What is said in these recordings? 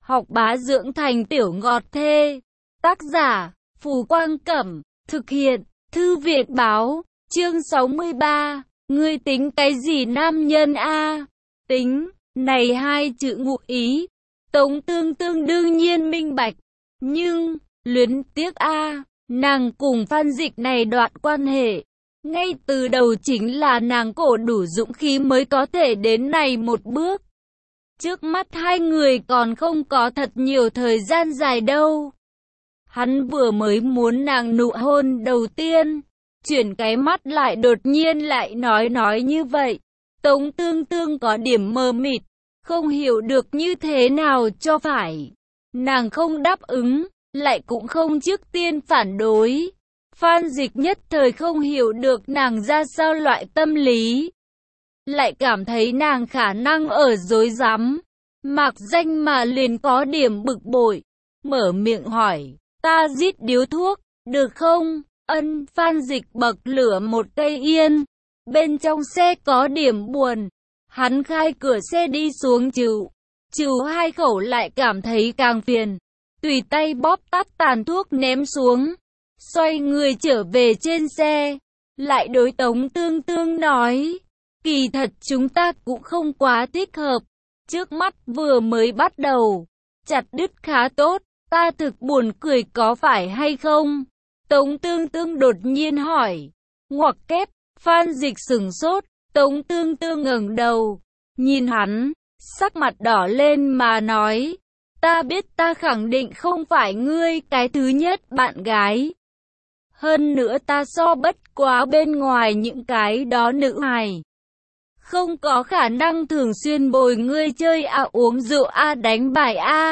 học bá dưỡng thành tiểu ngọt thê. Tác giả, Phù Quang Cẩm, thực hiện, Thư viện Báo, chương 63, ngươi tính cái gì nam nhân a? Tính, này hai chữ ngụ ý, Tống Tương Tương đương nhiên minh bạch, nhưng, luyến tiếc a, nàng cùng Phan Dịch này đoạn quan hệ, ngay từ đầu chính là nàng cổ đủ dũng khí mới có thể đến này một bước. Trước mắt hai người còn không có thật nhiều thời gian dài đâu. Hắn vừa mới muốn nàng nụ hôn đầu tiên, chuyển cái mắt lại đột nhiên lại nói như vậy. Tống Tương Tương có điểm mờ mịt, không hiểu được như thế nào cho phải. Nàng không đáp ứng, lại cũng không trước tiên phản đối. Phan Dịch nhất thời không hiểu được nàng ra sao loại tâm lý. Lại cảm thấy nàng khả năng ở dối rắm, mạc danh mà liền có điểm bực bội. Mở miệng hỏi, ta rít điếu thuốc, được không? Ân. Phan Dịch bậc lửa một cây yên. Bên trong xe có điểm buồn. Hắn khai cửa xe đi xuống chịu hai khẩu lại cảm thấy càng phiền. Tùy tay bóp tắt tàn thuốc ném xuống. Xoay người trở về trên xe. Lại đối Tống Tương Tương nói, kỳ thật chúng ta cũng không quá thích hợp. Trước mắt vừa mới bắt đầu, chặt đứt khá tốt. Ta thực buồn cười có phải hay không? Tống Tương Tương đột nhiên hỏi. Ngoặc kép. Phan Dịch sửng sốt. Tống Tương Tương ngẩng đầu, nhìn hắn, sắc mặt đỏ lên mà nói, ta biết ta khẳng định không phải ngươi cái thứ nhất bạn gái. Hơn nữa ta so bất quá bên ngoài những cái đó nữ hài. Không có khả năng thường xuyên bồi ngươi chơi uống rượu đánh bài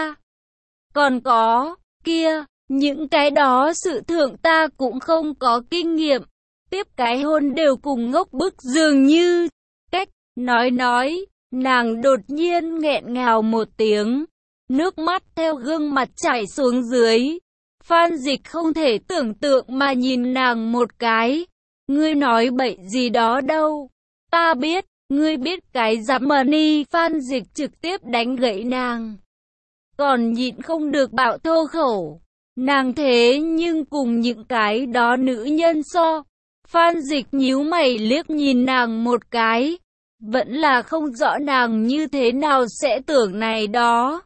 Còn có, kia, những cái đó sự thượng ta cũng không có kinh nghiệm. Tiếp cái hôn đều cùng ngốc bức dường như. Cách, nói, nàng đột nhiên nghẹn ngào một tiếng. Nước mắt theo gương mặt chảy xuống dưới. Phan Dịch không thể tưởng tượng mà nhìn nàng một cái. Ngươi nói bậy gì đó đâu. Ta biết, ngươi biết cái dám mờ ni. Phan Dịch trực tiếp đánh gãy nàng. Còn nhịn không được bạo thô khẩu. Nàng thế nhưng cùng những cái đó nữ nhân so. Phan Dịch nhíu mày liếc nhìn nàng một cái. Vẫn là không rõ nàng như thế nào sẽ tưởng này đó.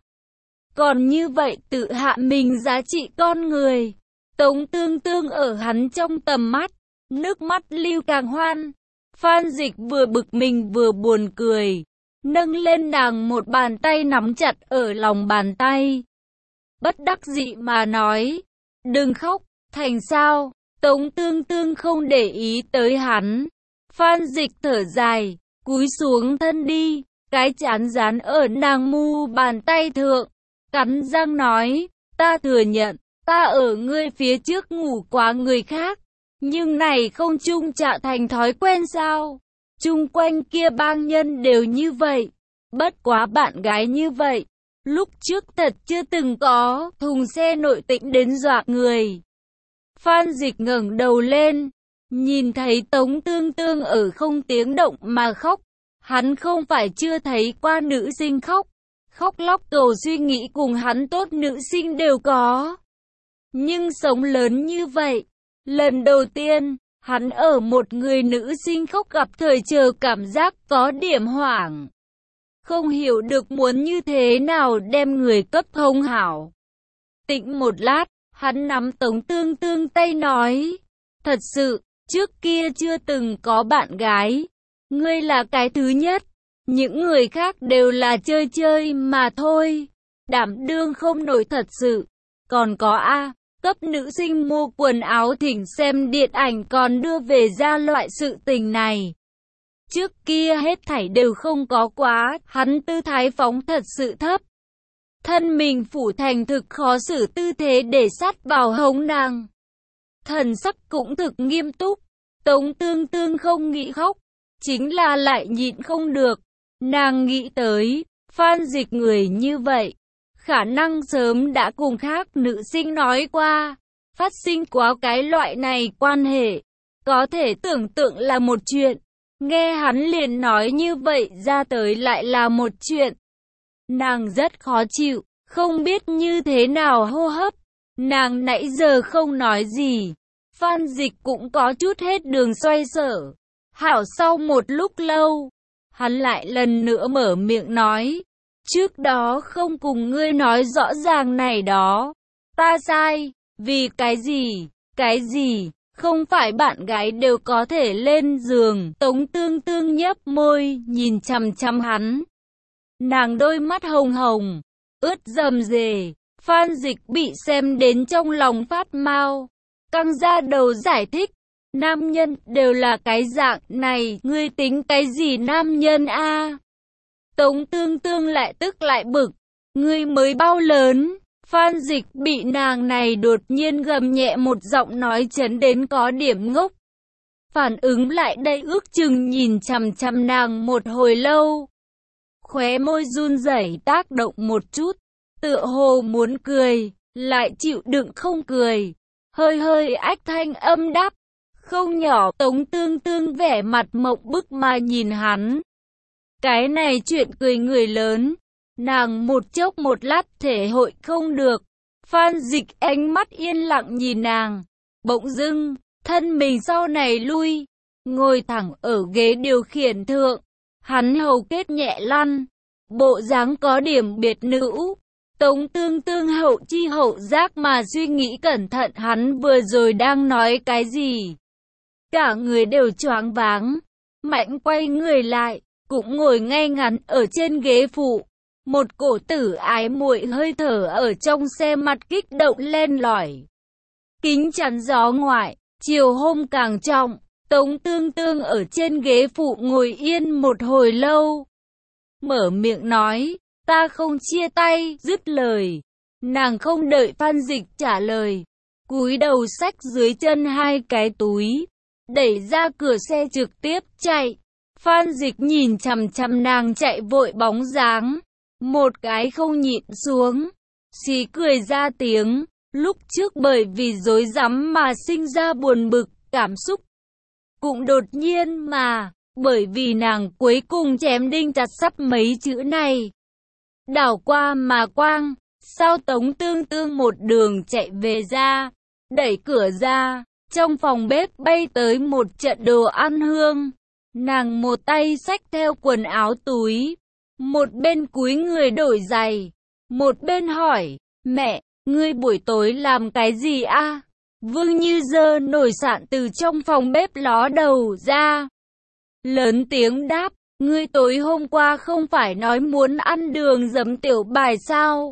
Còn như vậy tự hạ mình giá trị con người. Tống Tương Tương ở hắn trong tầm mắt. Nước mắt lưu càng hoan. Phan Dịch vừa bực mình vừa buồn cười. Nâng lên nàng một bàn tay nắm chặt ở lòng bàn tay. Bất đắc dĩ mà nói. Đừng khóc, thành sao? Tống Tương Tương không để ý tới hắn. Phan Dịch thở dài, cúi xuống thân đi, cái chán dán ở nàng mu bàn tay thượng, cắn răng nói, ta thừa nhận, ta ở ngươi phía trước ngủ quá người khác, nhưng này không chung trả thành thói quen sao? Chung quanh kia bang nhân đều như vậy, bất quá bạn gái như vậy, lúc trước thật chưa từng có, thùng xe nội tĩnh đến dọa người. Phan Dịch ngẩng đầu lên, nhìn thấy Tống Tương Tương ở không tiếng động mà khóc. Hắn không phải chưa thấy qua nữ sinh khóc. Khóc lóc cầu suy nghĩ cùng hắn tốt nữ sinh đều có. Nhưng sống lớn như vậy, lần đầu tiên, hắn ở một người nữ sinh khóc gặp thời chờ cảm giác có điểm hoảng. Không hiểu được muốn như thế nào đem người cấp thông hảo. Tĩnh một lát. Hắn nắm Tống Tương Tương tay nói, thật sự, trước kia chưa từng có bạn gái, ngươi là cái thứ nhất, những người khác đều là chơi chơi mà thôi, đảm đương không nổi thật sự. Còn có cấp nữ sinh mua quần áo thỉnh xem điện ảnh còn đưa về ra loại sự tình này. Trước kia hết thảy đều không có quá, hắn tư thái phóng thật sự thấp. Thân mình phủ thành thực khó xử tư thế để sát vào hống nàng. Thần sắc cũng thực nghiêm túc. Tống Tương Tương không nghĩ khóc, chính là lại nhịn không được. Nàng nghĩ tới, Phan Dịch người như vậy, khả năng sớm đã cùng khác nữ sinh nói qua, phát sinh quá cái loại này quan hệ. Có thể tưởng tượng là một chuyện, nghe hắn liền nói như vậy ra tới lại là một chuyện. Nàng rất khó chịu, không biết như thế nào hô hấp. Nàng nãy giờ không nói gì. Phan Dịch cũng có chút hết đường xoay sở. Hảo sau một lúc lâu, hắn lại lần nữa mở miệng nói. Trước đó không cùng ngươi nói rõ ràng này đó. Ta sai, vì cái gì? Cái gì? Không phải bạn gái đều có thể lên giường. Tống Tương Tương nhấp môi, nhìn chằm chằm hắn. Nàng đôi mắt hồng hồng, ướt rầm rề. Phan Dịch bị xem đến trong lòng phát mau, căng ra đầu giải thích. Nam nhân đều là cái dạng này, ngươi tính cái gì nam nhân a? Tống Tương Tương lại tức lại bực. Ngươi mới bao lớn? Phan Dịch bị nàng này đột nhiên gầm nhẹ một giọng nói chấn đến có điểm ngốc. Phản ứng lại đây ước chừng nhìn chằm chằm nàng một hồi lâu. Khóe môi run rẩy tác động một chút, tựa hồ muốn cười, lại chịu đựng không cười. Hơi hơi ách thanh âm đáp. Không nhỏ. Tống Tương Tương vẻ mặt mộng bức mà nhìn hắn. Cái này chuyện cười người lớn. Nàng một chốc một lát thể hội không được. Phan Dịch ánh mắt yên lặng nhìn nàng. Bỗng dưng, thân mình sau này lui, ngồi thẳng ở ghế điều khiển thượng. Hắn hầu kết nhẹ lăn, bộ dáng có điểm biệt nữ. Tống Tương Tương hậu chi hậu giác mà suy nghĩ cẩn thận hắn vừa rồi đang nói cái gì. Cả người đều choáng váng, mạnh quay người lại, cũng ngồi ngay ngắn ở trên ghế phụ. Một cổ tử ái muội hơi thở ở trong xe mặt kích động len lỏi. Kính chắn gió ngoại, chiều hôm càng trọng, Tống Tương Tương ở trên ghế phụ ngồi yên một hồi lâu. Mở miệng nói, ta không chia tay, dứt lời. Nàng không đợi Phan Dịch trả lời, cúi đầu xách dưới chân hai cái túi, đẩy ra cửa xe trực tiếp chạy. Phan Dịch nhìn chằm chằm nàng chạy vội bóng dáng, một cái không nhịn xuống, xí cười ra tiếng. Lúc trước bởi vì rối rắm mà sinh ra buồn bực, cảm xúc cũng đột nhiên mà, bởi vì nàng cuối cùng chém đinh chặt sắt mấy chữ này. Đảo qua mà quang, sao Tống Tương Tương một đường chạy về ra, đẩy cửa ra, trong phòng bếp bay tới một trận đồ ăn hương. Nàng một tay xách theo quần áo túi, một bên cúi người đổi giày, một bên hỏi, mẹ, ngươi buổi tối làm cái gì a? Vương Như giơ nồi sạn từ trong phòng bếp ló đầu ra, lớn tiếng đáp, ngươi tối hôm qua không phải nói muốn ăn đường giấm tiểu bài sao?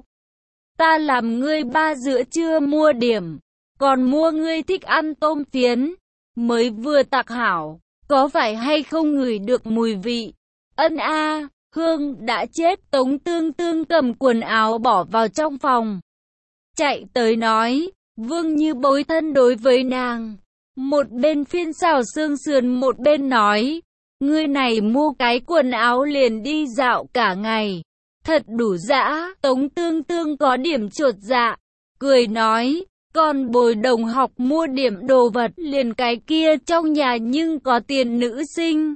Ta làm ngươi 3 giữa trưa mua điểm, còn mua ngươi thích ăn tôm phiến, mới vừa tạc hảo, có phải hay không ngửi được mùi vị? Ân a, hương đã chết. Tống Tương Tương cầm quần áo bỏ vào trong phòng, chạy tới nói. Vương Như bối thân đối với nàng, một bên phiên xào xương sườn một bên nói, ngươi này mua cái quần áo liền đi dạo cả ngày, thật đủ dã. Tống Tương Tương có điểm chột dạ, cười nói, còn bồi đồng học mua điểm đồ vật liền cái kia trong nhà nhưng có tiền nữ sinh.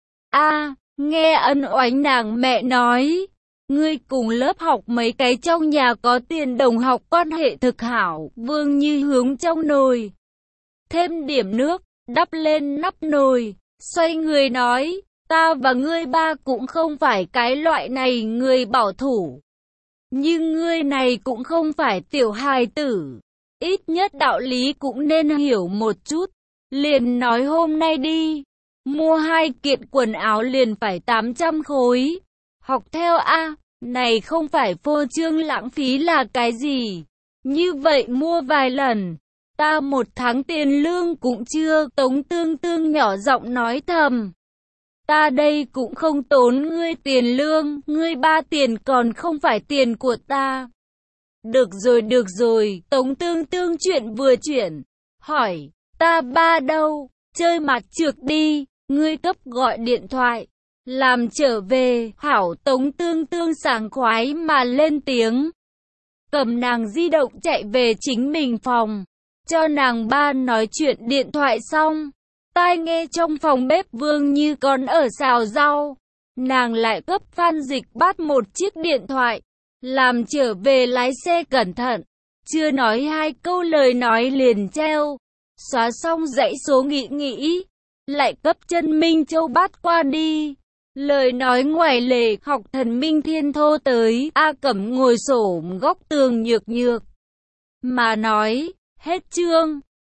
A, nghe ân oánh nàng mẹ nói, ngươi cùng lớp học mấy cái trong nhà có tiền đồng học quan hệ thực hảo. Vương Như hướng trong nồi thêm điểm nước, đắp lên nắp nồi, xoay người nói, ta và ngươi ba cũng không phải cái loại này người bảo thủ, nhưng ngươi này cũng không phải tiểu hài tử, ít nhất đạo lý cũng nên hiểu một chút. Liền nói hôm nay đi, mua 2 kiện quần áo liền phải 800 khối. Học theo a, này không phải phô trương lãng phí là cái gì? Như vậy mua vài lần, ta 1 tháng tiền lương cũng chưa. Tống Tương Tương nhỏ giọng nói thầm, ta đây cũng không tốn ngươi tiền lương, ngươi ba tiền còn không phải tiền của ta. Được rồi. Tống Tương Tương chuyện vừa chuyển, hỏi, ta ba đâu? Chơi mặt trược đi, ngươi cấp gọi điện thoại, làm trở về. Hảo. Tống Tương Tương sảng khoái mà lên tiếng, cầm nàng di động chạy về chính mình phòng, cho nàng ba nói chuyện điện thoại xong. Tai nghe trong phòng bếp Vương Như còn ở xào rau, nàng lại cấp Phan Dịch bắt một chiếc điện thoại, Làm trở về lái xe cẩn thận. Chưa nói hai câu lời nói liền treo. Xóa xong dãy số nghĩ. Lại cấp chân Minh Châu bắt qua đi. Lời nói ngoài lề, học thần Minh Thiên Thô tới. A Cẩm ngồi xổm góc tường nhược. Mà nói, hết chương.